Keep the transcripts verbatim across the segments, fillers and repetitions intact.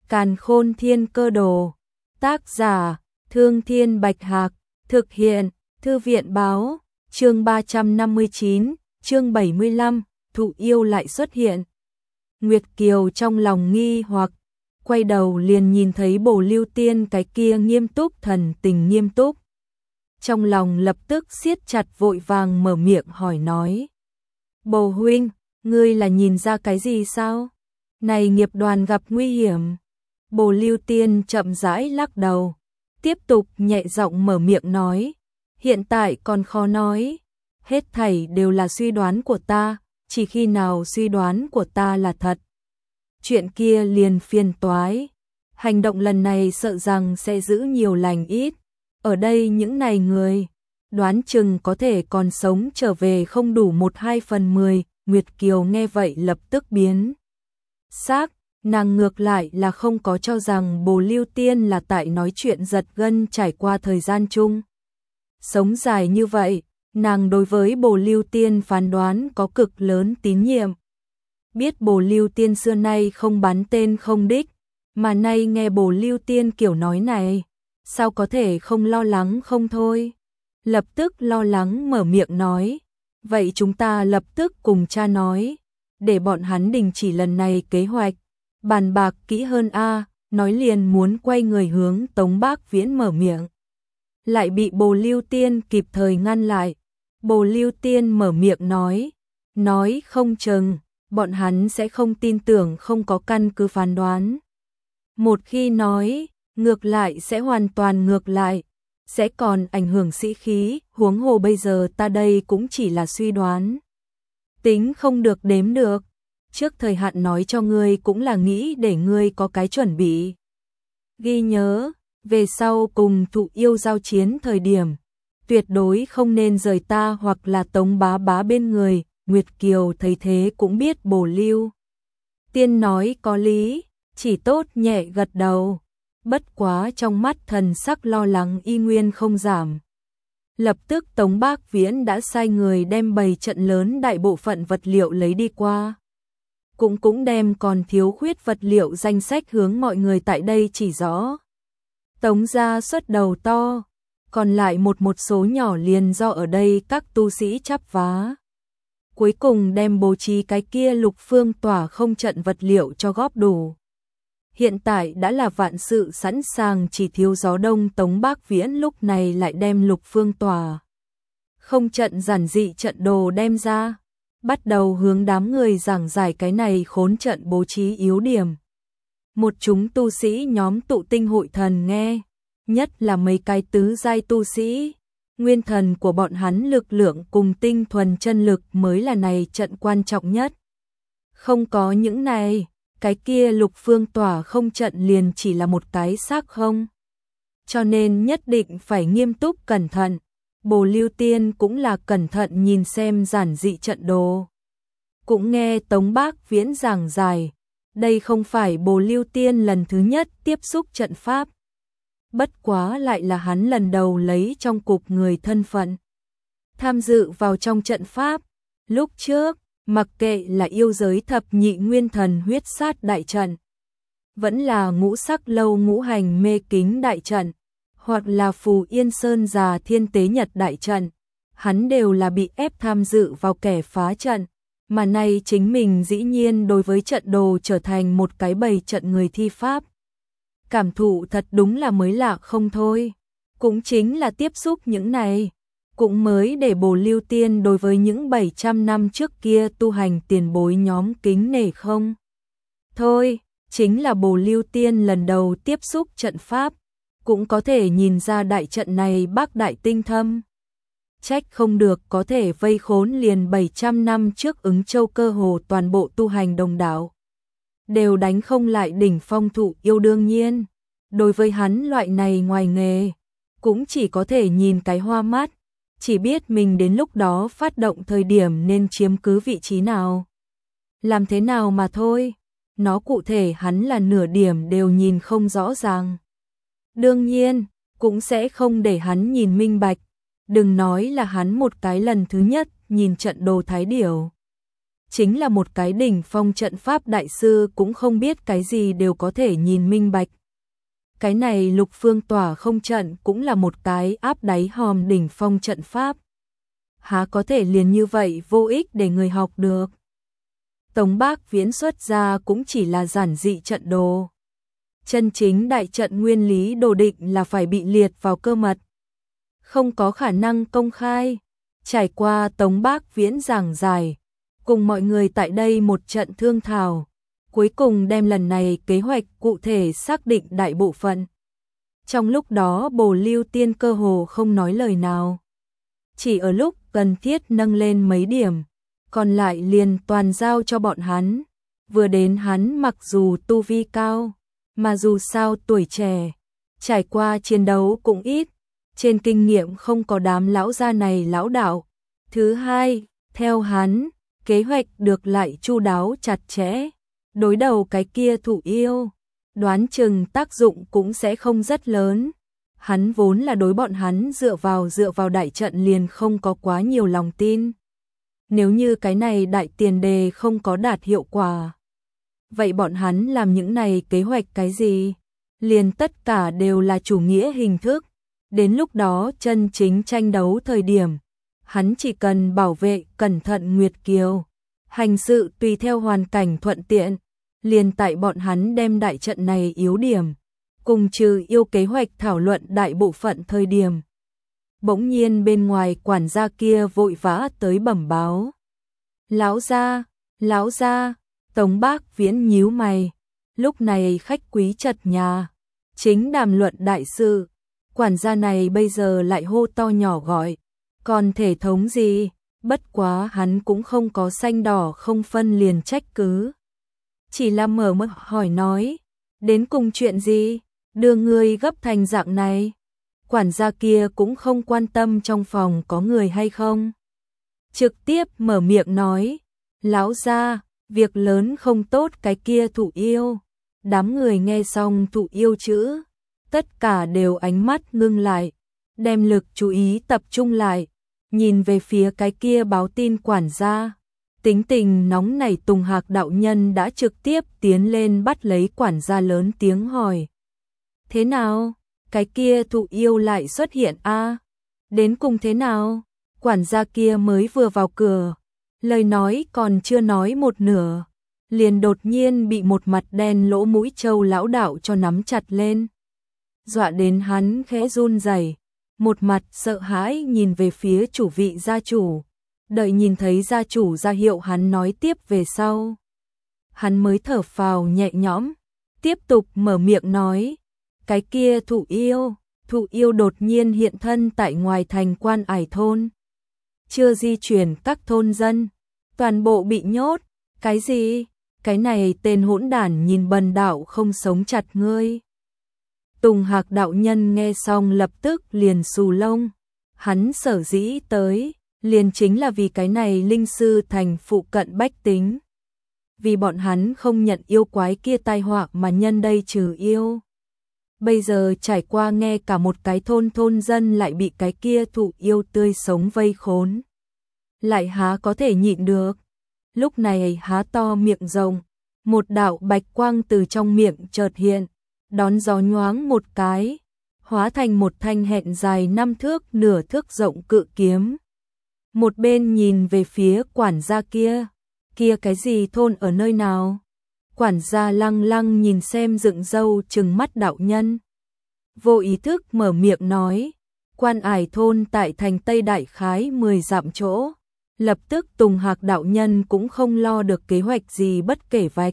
Càn Khôn Thiên Cơ Đồ. Tác giả: Thương Thiên Bạch Hạc. Thực hiện: Thư viện báo. Chương ba trăm năm mươi chín, chương bảy mươi lăm, Thụ Yêu lại xuất hiện. Nguyệt Kiều trong lòng nghi hoặc, quay đầu liền nhìn thấy Bồ Lưu Tiên cái kia nghiêm túc, thần tình nghiêm túc. Trong lòng lập tức siết chặt, vội vàng mở miệng hỏi nói: Bồ huynh, ngươi là nhìn ra cái gì sao? Này nghiệp đoàn gặp nguy hiểm. Bồ Lưu Tiên chậm rãi lắc đầu, tiếp tục nhẹ giọng mở miệng nói: Hiện tại còn khó nói, hết thảy đều là suy đoán của ta, chỉ khi nào suy đoán của ta là thật, chuyện kia liền phiền toái. Hành động lần này sợ rằng sẽ giữ nhiều lành ít. Ở đây những này người, đoán chừng có thể còn sống trở về không đủ một hai phần mười. Nguyệt Kiều nghe vậy lập tức biến sắc, nàng ngược lại là không có cho rằng Bồ Lưu Tiên là tại nói chuyện giật gân. Trải qua thời gian chung sống dài như vậy, nàng đối với Bồ Lưu Tiên phán đoán có cực lớn tín nhiệm. Biết Bồ Lưu Tiên xưa nay không bắn tên không đích, mà nay nghe Bồ Lưu Tiên kiểu nói này, sao có thể không lo lắng không thôi. Lập tức lo lắng mở miệng nói: Vậy chúng ta lập tức cùng cha nói, để bọn hắn đình chỉ lần này kế hoạch, bàn bạc kỹ hơn a. Nói liền muốn quay người hướng Tống Bác Viễn mở miệng, lại bị Bồ Lưu Tiên kịp thời ngăn lại. Bồ Lưu Tiên mở miệng nói: Nói không chừng bọn hắn sẽ không tin tưởng, không có căn cứ phán đoán. Một khi nói, ngược lại sẽ hoàn toàn ngược lại, sẽ còn ảnh hưởng sĩ khí, huống hồ bây giờ ta đây cũng chỉ là suy đoán, tính không được đếm được. Trước thời hạn nói cho ngươi cũng là nghĩ để ngươi có cái chuẩn bị. Ghi nhớ, về sau cùng Thụ Yêu giao chiến thời điểm, tuyệt đối không nên rời ta hoặc là Tống bá bá bên người. Nguyệt Kiều thấy thế cũng biết Bồ Lưu Tiên nói có lý, chỉ tốt nhẹ gật đầu. Bất quá trong mắt thần sắc lo lắng y nguyên không giảm. Lập tức Tống Bác Viễn đã sai người đem bày trận lớn đại bộ phận vật liệu lấy đi qua. Cũng cũng đem còn thiếu khuyết vật liệu danh sách hướng mọi người tại đây chỉ rõ. Tống gia xuất đầu to, còn lại một một số nhỏ liền do ở đây các tu sĩ chắp vá. Cuối cùng đem bố trí cái kia Lục Phương Tỏa không trận vật liệu cho góp đủ. Hiện tại đã là vạn sự sẵn sàng, chỉ thiếu gió đông. Tống Bác Viễn lúc này lại đem Lục Phương Tỏa không trận giản dị trận đồ đem ra, bắt đầu hướng đám người giảng giải cái này khốn trận bố trí yếu điểm. Một chúng tu sĩ nhóm tụ tinh hội thần nghe, nhất là mấy cái tứ giai tu sĩ, nguyên thần của bọn hắn lực lượng cùng tinh thuần chân lực mới là này trận quan trọng nhất. Không có những này, cái kia Lục Phương Tỏa không trận liền chỉ là một cái xác không. Cho nên nhất định phải nghiêm túc cẩn thận. Bồ Lưu Tiên cũng là cẩn thận nhìn xem giản dị trận đồ. Cũng nghe Tống Bác Viễn giảng giải, đây không phải Bồ Lưu Tiên lần thứ nhất tiếp xúc trận pháp. Bất quá lại là hắn lần đầu lấy trong cục người thân phận tham dự vào trong trận pháp. Lúc trước, mặc kệ là yêu giới thập nhị nguyên thần huyết sát đại trận, vẫn là ngũ sắc lâu ngũ hành mê kính đại trận, hoặc là Phù Yên Sơn già thiên tế nhật đại trận, hắn đều là bị ép tham dự vào kẻ phá trận. Mà nay chính mình dĩ nhiên đối với trận đồ trở thành một cái bầy trận người thi pháp. Cảm thụ thật đúng là mới lạ không thôi. Cũng chính là tiếp xúc những này, cũng mới để Bồ Lưu Tiên đối với những bảy trăm năm trước kia tu hành tiền bối nhóm kính nể không thôi. Chính là Bồ Lưu Tiên lần đầu tiếp xúc trận pháp, cũng có thể nhìn ra đại trận này bác đại tinh thâm. Trách không được có thể vây khốn liền bảy trăm năm trước Ứng Châu cơ hồ toàn bộ tu hành đồng đạo đều đánh không lại đỉnh phong Thụ Yêu. Đương nhiên, đối với hắn loại này ngoài nghề, cũng chỉ có thể nhìn cái hoa mắt, chỉ biết mình đến lúc đó phát động thời điểm nên chiếm cứ vị trí nào, làm thế nào mà thôi. Nó cụ thể hắn là nửa điểm đều nhìn không rõ ràng. Đương nhiên, cũng sẽ không để hắn nhìn minh bạch. Đừng nói là hắn một cái lần thứ nhất nhìn trận đồ Thái Điểu, chính là một cái đỉnh phong trận pháp đại sư cũng không biết cái gì đều có thể nhìn minh bạch. Cái này Lục Phương tỏa không trận cũng là một cái áp đáy hòm đỉnh phong trận pháp. Há có thể liền như vậy vô ích để người học được. Tống Bác Viễn xuất ra cũng chỉ là giản dị trận đồ. Chân chính đại trận nguyên lý đồ định là phải bị liệt vào cơ mật. Không có khả năng công khai. Trải qua Tống Bác Viễn giảng giải, cùng mọi người tại đây một trận thương thảo, cuối cùng đem lần này kế hoạch cụ thể xác định đại bộ phận. Trong lúc đó Bồ Lưu Tiên cơ hồ không nói lời nào. Chỉ ở lúc cần thiết nâng lên mấy điểm, còn lại liền toàn giao cho bọn hắn. Vừa đến hắn mặc dù tu vi cao, mà dù sao tuổi trẻ, trải qua chiến đấu cũng ít, trên kinh nghiệm không có đám lão gia này lão đạo. Thứ hai, theo hắn, kế hoạch được lại chu đáo chặt chẽ, đối đầu cái kia Thụ Yêu, đoán chừng tác dụng cũng sẽ không rất lớn. Hắn vốn là đối bọn hắn dựa vào dựa vào đại trận liền không có quá nhiều lòng tin. Nếu như cái này đại tiền đề không có đạt hiệu quả, vậy bọn hắn làm những này kế hoạch cái gì? Liền tất cả đều là chủ nghĩa hình thức. Đến lúc đó chân chính tranh đấu thời điểm, hắn chỉ cần bảo vệ cẩn thận Nguyệt Kiều, hành sự tùy theo hoàn cảnh thuận tiện, liền tại bọn hắn đem đại trận này yếu điểm, cùng trừ yêu kế hoạch thảo luận đại bộ phận thời điểm. Bỗng nhiên bên ngoài quản gia kia vội vã tới bẩm báo. Lão gia, lão gia, Tống Bác Viễn nhíu mày, lúc này khách quý chật nhà, chính đàm luận đại sự, quản gia này bây giờ lại hô to nhỏ gọi, còn thể thống gì, bất quá hắn cũng không có xanh đỏ không phân liền trách cứ. Chỉ là mở miệng hỏi nói, đến cùng chuyện gì, đưa ngươi gấp thành dạng này. Quản gia kia cũng không quan tâm trong phòng có người hay không. Trực tiếp mở miệng nói, lão gia, việc lớn không tốt cái kia Thụ Yêu. Đám người nghe xong Thụ Yêu chữ, tất cả đều ánh mắt ngưng lại, đem lực chú ý tập trung lại, nhìn về phía cái kia báo tin quản gia. Tính tình nóng nảy Tùng Hạc đạo nhân đã trực tiếp tiến lên bắt lấy quản gia lớn tiếng hỏi. Thế nào? Cái kia Thụ Yêu lại xuất hiện a à? Đến cùng thế nào? Quản gia kia mới vừa vào cửa, lời nói còn chưa nói một nửa, liền đột nhiên bị một mặt đen lỗ mũi trâu lão đạo cho nắm chặt lên. Dọa đến hắn khẽ run rẩy, một mặt sợ hãi nhìn về phía chủ vị gia chủ. Đợi nhìn thấy gia chủ ra hiệu hắn nói tiếp về sau, hắn mới thở phào nhẹ nhõm, tiếp tục mở miệng nói. Cái kia Thụ Yêu, Thụ Yêu đột nhiên hiện thân tại ngoài thành Quan Ải thôn. Chưa di chuyển các thôn dân, toàn bộ bị nhốt. Cái gì? Cái này tên hỗn đản nhìn bần đạo không sống chặt ngươi. Tùng Hạc đạo nhân nghe xong lập tức liền xù lông. Hắn sở dĩ tới, liền chính là vì cái này linh sư thành phụ cận bách tính. Vì bọn hắn không nhận yêu quái kia tai họa mà nhân đây trừ yêu. Bây giờ trải qua nghe cả một cái thôn thôn dân lại bị cái kia Thụ Yêu tươi sống vây khốn. Lại há có thể nhịn được. Lúc này há to miệng rồng, một đạo bạch quang từ trong miệng chợt hiện, đón gió nhoáng một cái, hóa thành một thanh hẹn dài năm thước nửa thước rộng cự kiếm. Một bên nhìn về phía quản gia kia, kia cái gì thôn ở nơi nào? Quản gia lăng lăng nhìn xem dựng râu trừng mắt đạo nhân. Vô ý thức mở miệng nói, Quan Ải thôn tại thành Tây đại khái mười dặm chỗ. Lập tức Tùng Hạc đạo nhân cũng không lo được kế hoạch gì bất kể vạch.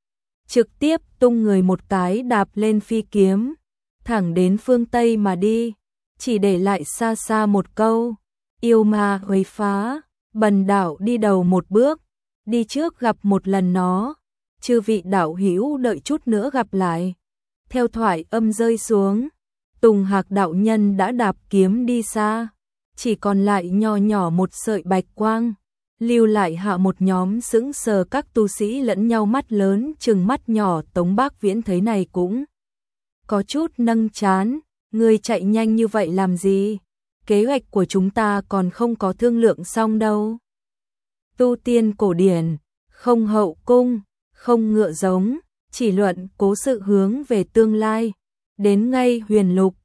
Trực tiếp tung người một cái đạp lên phi kiếm, thẳng đến phương Tây mà đi, chỉ để lại xa xa một câu, yêu ma huấy phá, bần đạo đi đầu một bước, đi trước gặp một lần nó. Chư vị đạo hữu đợi chút nữa gặp lại. Theo thoại âm rơi xuống, Tùng Hạc đạo nhân đã đạp kiếm đi xa, chỉ còn lại nho nhỏ một sợi bạch quang, lưu lại hạ một nhóm sững sờ các tu sĩ lẫn nhau mắt lớn trừng mắt nhỏ. Tống Bác Viễn thấy này cũng có chút nâng chán, ngươi chạy nhanh như vậy làm gì? Kế hoạch của chúng ta còn không có thương lượng xong đâu. tu tiên cổ điển, không hậu cung, không ngựa giống, chỉ luận cố sự hướng về tương lai. Đến ngay huyền lục,